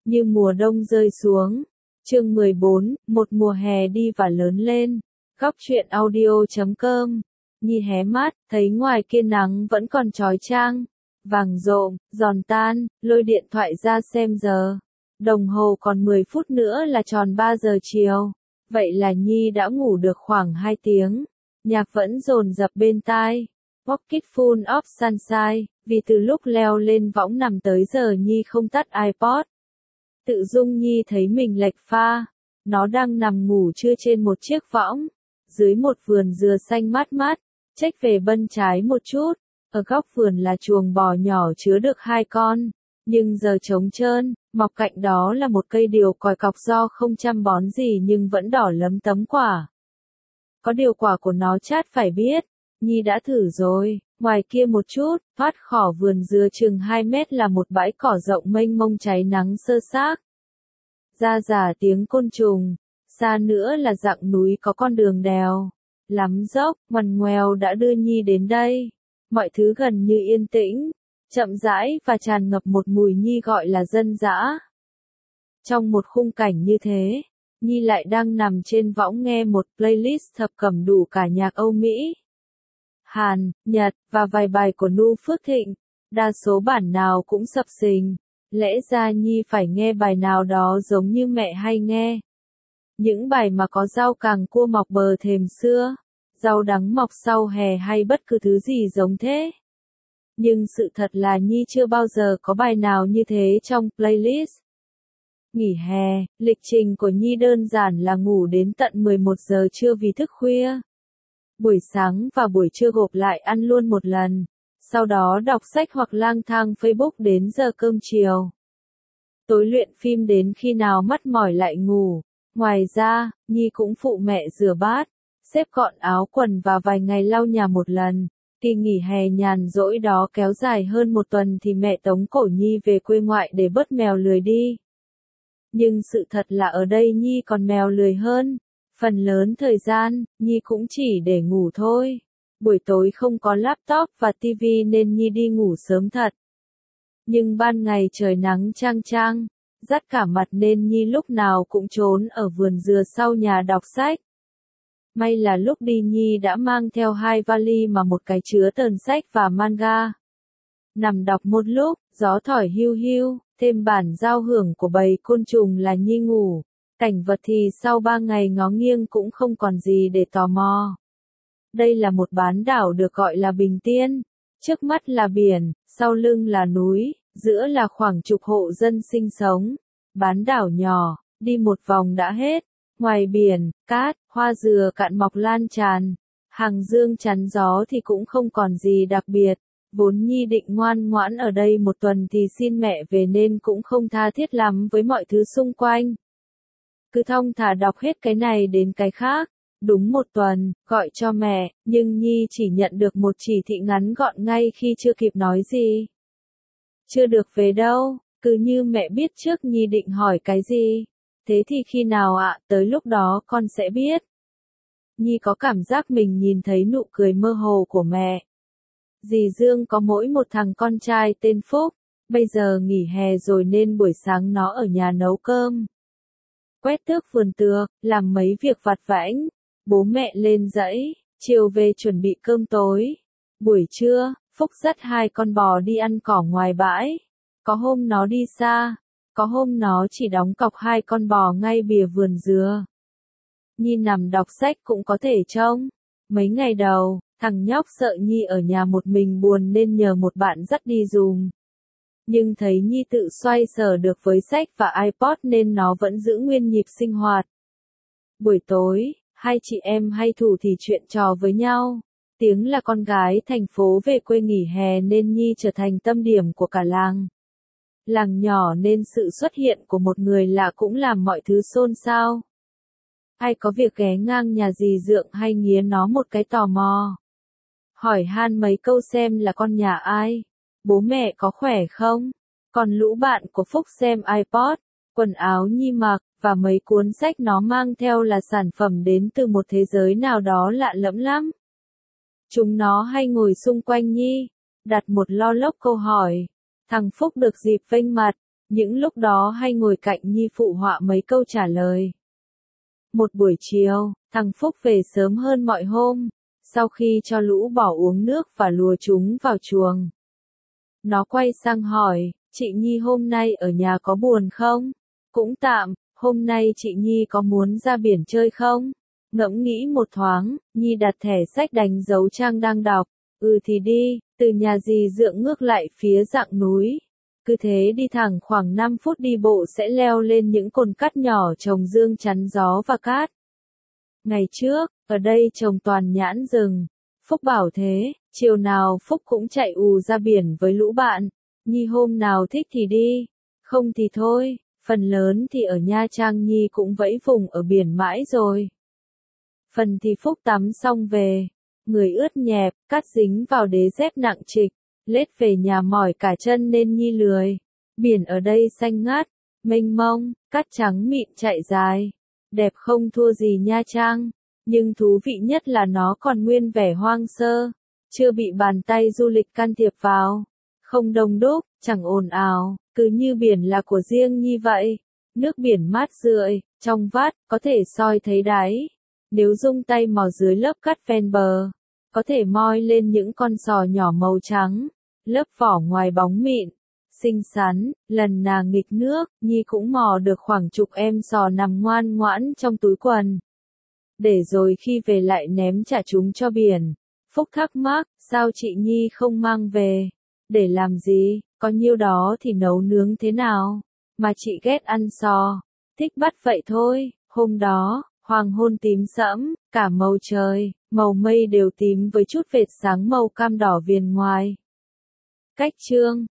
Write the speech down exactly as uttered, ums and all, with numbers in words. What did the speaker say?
Như mùa đông rơi xuống. Chương mười bốn, một mùa hè đi và lớn lên. Góc truyện audio chấm com. Nhi hé mắt, thấy ngoài kia nắng vẫn còn chói chang, vàng rộm, giòn tan, lôi điện thoại ra xem giờ. Đồng hồ còn mười phút nữa là tròn ba giờ chiều. Vậy là Nhi đã ngủ được khoảng hai tiếng. Nhạc vẫn dồn dập bên tai. Pocket Full of Sunshine, vì từ lúc leo lên võng nằm tới giờ Nhi không tắt iPod. Tự dưng Nhi thấy mình lệch pha. Nó đang nằm ngủ trưa trên một chiếc võng, dưới một vườn dừa xanh mát mát, chếch về bên trái một chút. Ở góc vườn là chuồng bò nhỏ chứa được hai con, nhưng giờ trống trơn, mọc cạnh đó là một cây điều còi cọc do không chăm bón gì nhưng vẫn đỏ lấm tấm quả. Có điều quả của nó chát phải biết, Nhi đã thử rồi. Ngoài kia một chút, thoát khỏi vườn dừa chừng hai mét là một bãi cỏ rộng mênh mông cháy nắng sơ xác. Ra rả tiếng côn trùng, xa nữa là dặng núi có con đường đèo, lắm dốc, ngoằn ngoèo đã đưa Nhi đến đây. Mọi thứ gần như yên tĩnh, chậm rãi và tràn ngập một mùi Nhi gọi là dân dã. Trong một khung cảnh như thế, Nhi lại đang nằm trên võng nghe một playlist thập cẩm đủ cả nhạc Âu Mỹ, Hàn, Nhật, và vài bài của Nu Phước Thịnh, đa số bản nào cũng sập sình. Lẽ ra Nhi phải nghe bài nào đó giống như mẹ hay nghe. Những bài mà có rau càng cua mọc bờ thềm xưa, rau đắng mọc sau hè hay bất cứ thứ gì giống thế. Nhưng sự thật là Nhi chưa bao giờ có bài nào như thế trong playlist. Nghỉ hè, lịch trình của Nhi đơn giản là ngủ đến tận mười một giờ trưa vì thức khuya. Buổi sáng và buổi trưa gộp lại ăn luôn một lần, sau đó đọc sách hoặc lang thang Facebook đến giờ cơm chiều. Tối luyện phim đến khi nào mắt mỏi lại ngủ. Ngoài ra, Nhi cũng phụ mẹ rửa bát, xếp gọn áo quần và vài ngày lau nhà một lần. Kỳ nghỉ hè nhàn rỗi đó kéo dài hơn một tuần thì mẹ tống cổ Nhi về quê ngoại để bớt mèo lười đi. Nhưng sự thật là ở đây Nhi còn mèo lười hơn. Phần lớn thời gian, Nhi cũng chỉ để ngủ thôi. Buổi tối không có laptop và tivi nên Nhi đi ngủ sớm thật. Nhưng ban ngày trời nắng chang chang, rát cả mặt nên Nhi lúc nào cũng trốn ở vườn dừa sau nhà đọc sách. May là lúc đi Nhi đã mang theo hai vali mà một cái chứa tờn sách và manga. Nằm đọc một lúc, gió thổi hiu hiu, thêm bản giao hưởng của bầy côn trùng là Nhi ngủ. Cảnh vật thì sau ba ngày ngó nghiêng cũng không còn gì để tò mò. Đây là một bán đảo được gọi là Bình Tiên. Trước mắt là biển, sau lưng là núi, giữa là khoảng chục hộ dân sinh sống. Bán đảo nhỏ, đi một vòng đã hết. Ngoài biển, cát, hoa dừa cạn mọc lan tràn. Hàng dương chắn gió thì cũng không còn gì đặc biệt. Vốn Nhi định ngoan ngoãn ở đây một tuần thì xin mẹ về nên cũng không tha thiết lắm với mọi thứ xung quanh. Cứ thong thả đọc hết cái này đến cái khác. Đúng một tuần, gọi cho mẹ, nhưng Nhi chỉ nhận được một chỉ thị ngắn gọn ngay khi chưa kịp nói gì. Chưa được về đâu, cứ như mẹ biết trước Nhi định hỏi cái gì. Thế thì khi nào ạ, tới lúc đó con sẽ biết. Nhi có cảm giác mình nhìn thấy nụ cười mơ hồ của mẹ. Dì Dương có mỗi một thằng con trai tên Phúc, bây giờ nghỉ hè rồi nên buổi sáng nó ở nhà nấu cơm, quét tước vườn tược, làm mấy việc vặt vãnh. Bố mẹ lên dãy, chiều về chuẩn bị cơm tối. Buổi trưa, Phúc dắt hai con bò đi ăn cỏ ngoài bãi. Có hôm nó đi xa, có hôm nó chỉ đóng cọc hai con bò ngay bìa vườn dừa. Nhi nằm đọc sách cũng có thể trông. Mấy ngày đầu, thằng nhóc sợ Nhi ở nhà một mình buồn nên nhờ một bạn dắt đi dùm. Nhưng thấy Nhi tự xoay sở được với sách và iPod nên nó vẫn giữ nguyên nhịp sinh hoạt. Buổi tối, hai chị em hay thủ thì chuyện trò với nhau. Tiếng là con gái thành phố về quê nghỉ hè nên Nhi trở thành tâm điểm của cả làng. Làng nhỏ nên sự xuất hiện của một người lạ cũng làm mọi thứ xôn xao. Ai có việc ghé ngang nhà dì Dượng hay nghía nó một cái tò mò. Hỏi han mấy câu xem là con nhà ai, bố mẹ có khỏe không. Còn lũ bạn của Phúc xem iPod, quần áo Nhi mặc, và mấy cuốn sách nó mang theo là sản phẩm đến từ một thế giới nào đó lạ lẫm lắm. Chúng nó hay ngồi xung quanh Nhi, đặt một lo lốc câu hỏi. Thằng Phúc được dịp vênh mặt, những lúc đó hay ngồi cạnh Nhi phụ họa mấy câu trả lời. Một buổi chiều, thằng Phúc về sớm hơn mọi hôm, sau khi cho lũ bò uống nước và lùa chúng vào chuồng. Nó quay sang hỏi, chị Nhi hôm nay ở nhà có buồn không? Cũng tạm, hôm nay chị Nhi có muốn ra biển chơi không? Ngẫm nghĩ một thoáng, Nhi đặt thẻ sách đánh dấu trang đang đọc. Ừ thì đi, từ nhà dì Dượng ngước lại phía rặng núi. Cứ thế đi thẳng khoảng năm phút đi bộ sẽ leo lên những cồn cát nhỏ trồng dương chắn gió và cát. Ngày trước, ở đây trồng toàn nhãn rừng. Phúc bảo thế, chiều nào Phúc cũng chạy ù ra biển với lũ bạn. Nhi hôm nào thích thì đi, không thì thôi, phần lớn thì ở Nha Trang Nhi cũng vẫy vùng ở biển mãi rồi. Phần thì Phúc tắm xong về, người ướt nhẹp, cát dính vào đế dép nặng trịch, lết về nhà mỏi cả chân nên Nhi lười. Biển ở đây xanh ngát, mênh mông, cát trắng mịn chạy dài, đẹp không thua gì Nha Trang, nhưng thú vị nhất là nó còn nguyên vẻ hoang sơ, chưa bị bàn tay du lịch can thiệp vào, không đông đúc, chẳng ồn ào, cứ như biển là của riêng Nhi vậy. Nước biển mát rượi, trong vắt, có thể soi thấy đáy. Nếu rung tay mò dưới lớp cát ven bờ, có thể moi lên những con sò nhỏ màu trắng, lớp vỏ ngoài bóng mịn, xinh xắn. Lần nàng nghịch nước, Nhi cũng mò được khoảng chục em sò nằm ngoan ngoãn trong túi quần. Để rồi khi về lại ném trả chúng cho biển. Phúc thắc mắc, sao chị Nhi không mang về? Để làm gì, có nhiêu đó thì nấu nướng thế nào? Mà chị ghét ăn sò, thích bắt vậy thôi. Hôm đó, hoàng hôn tím sẫm, cả màu trời, màu mây đều tím với chút vệt sáng màu cam đỏ viền ngoài. Cách chương